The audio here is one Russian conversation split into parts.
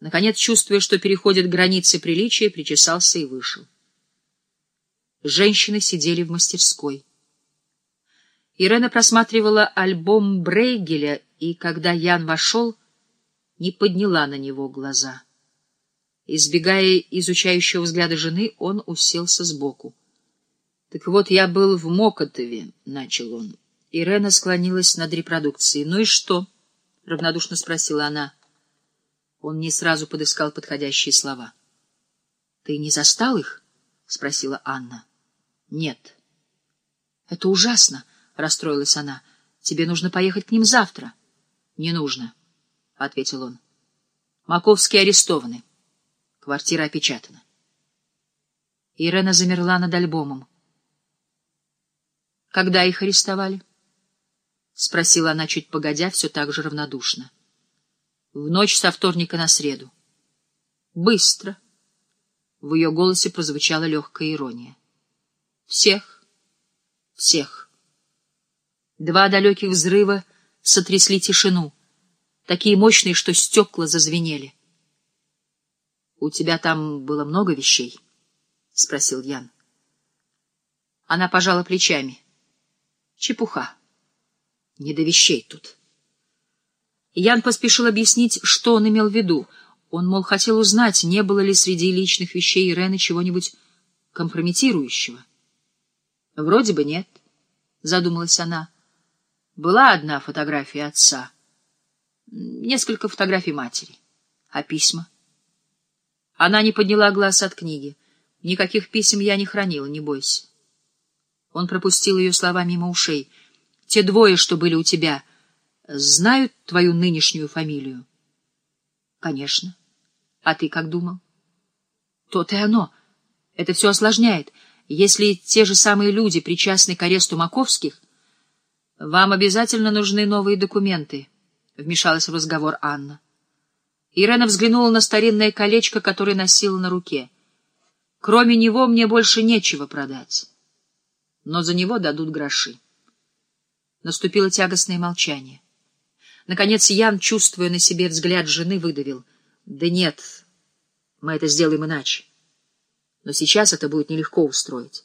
Наконец, чувствуя, что переходит границы приличия, причесался и вышел. Женщины сидели в мастерской. Ирена просматривала альбом Брейгеля, и, когда Ян вошел, не подняла на него глаза. Избегая изучающего взгляда жены, он уселся сбоку. — Так вот, я был в Мокотове, — начал он. Ирена склонилась над репродукцией. — Ну и что? — равнодушно спросила она. Он не сразу подыскал подходящие слова. — Ты не застал их? — спросила Анна. — Нет. — Это ужасно, — расстроилась она. — Тебе нужно поехать к ним завтра. — Не нужно, — ответил он. — Маковские арестованы. Квартира опечатана. Ирена замерла над альбомом. — Когда их арестовали? — спросила она чуть погодя, все так же равнодушно. — В ночь со вторника на среду. — Быстро. В ее голосе прозвучала легкая ирония. — Всех? — Всех. Два далеких взрыва сотрясли тишину, такие мощные, что стекла зазвенели. — У тебя там было много вещей? — спросил Ян. Она пожала плечами. — Чепуха. Не до вещей тут. Ян поспешил объяснить, что он имел в виду. Он, мол, хотел узнать, не было ли среди личных вещей Ирены чего-нибудь компрометирующего. — Вроде бы нет, — задумалась она. Была одна фотография отца, несколько фотографий матери. А письма? Она не подняла глаз от книги. Никаких писем я не хранила, не бойся. Он пропустил ее слова мимо ушей. Те двое, что были у тебя, знают твою нынешнюю фамилию? Конечно. А ты как думал? То-то и оно. Это все осложняет. Если те же самые люди причастны к аресту Маковских, вам обязательно нужны новые документы, — вмешалась в разговор Анна. Ирена взглянула на старинное колечко, которое носила на руке. Кроме него мне больше нечего продать. Но за него дадут гроши. Наступило тягостное молчание. Наконец Ян, чувствуя на себе взгляд жены, выдавил: — Да нет, мы это сделаем иначе. Но сейчас это будет нелегко устроить.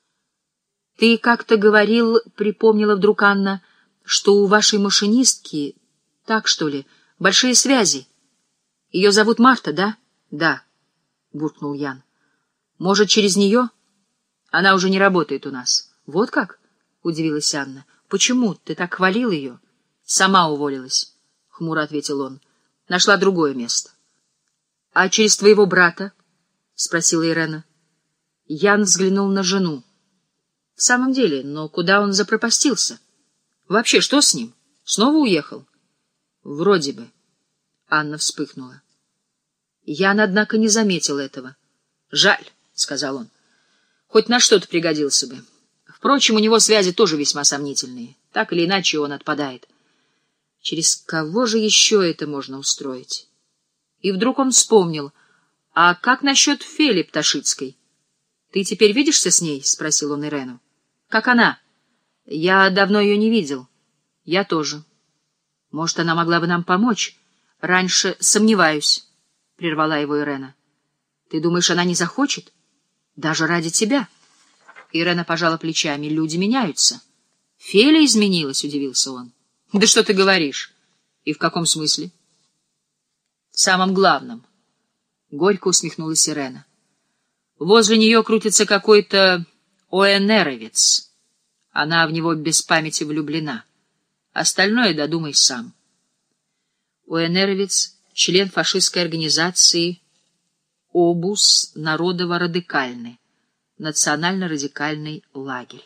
— Ты как-то говорил, — припомнила вдруг Анна, — что у вашей машинистки, так что ли, большие связи. Ее зовут Марта, да? — Да, — буркнул Ян. — Может, через нее? Она уже не работает у нас. — Вот как? — удивилась Анна. — Почему? Ты так хвалил ее? — Сама уволилась, — хмуро ответил он. — Нашла другое место. — А через твоего брата? — спросила Ирена. Ян взглянул на жену. — В самом деле, но куда он запропастился? Вообще, что с ним? Снова уехал? — Вроде бы. Анна вспыхнула. Ян, однако, не заметил этого. — Жаль, — сказал он. — Хоть на что-то пригодился бы. Впрочем, у него связи тоже весьма сомнительные. Так или иначе он отпадает. Через кого же еще это можно устроить? И вдруг он вспомнил. — А как насчет Фели Пташицкой? — Ты теперь видишься с ней? — спросил он Ирену. — Как она? — Я давно ее не видел. — Я тоже. — Может, она могла бы нам помочь? — Раньше сомневаюсь, — прервала его Ирена. — Ты думаешь, она не захочет? Даже ради тебя? Ирена пожала плечами. Люди меняются. — Феля изменилась, — удивился он. — Да что ты говоришь? И в каком смысле? — В самом главном. Горько усмехнулась Ирена. Возле нее крутится какой-то ОНРовец. Она в него без памяти влюблена. Остальное додумай сам. ОНРовец — член фашистской организации «Обуз народово-радикальный», национально-радикальный лагерь.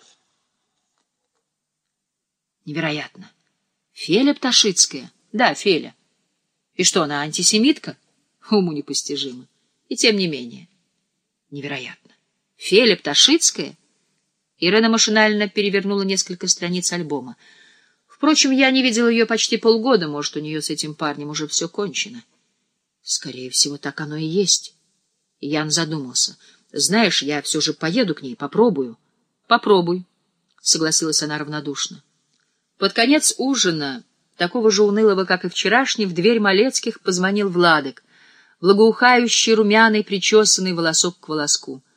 Невероятно. Феля Пташицкая? Да, Феля. И что, она антисемитка? Уму непостижимо. И тем не менее. Невероятно. Феля Пташицкая? Ирена машинально перевернула несколько страниц альбома. Впрочем, я не видела ее почти полгода, может, у нее с этим парнем уже все кончено. Скорее всего, так оно и есть. Ян задумался. Знаешь, я все же поеду к ней, попробую. Попробуй, согласилась она равнодушно. Под конец ужина, такого же унылого, как и вчерашний, в дверь Малецких позвонил Владик. благоухающий, румяный, причесанный волосок к волоску.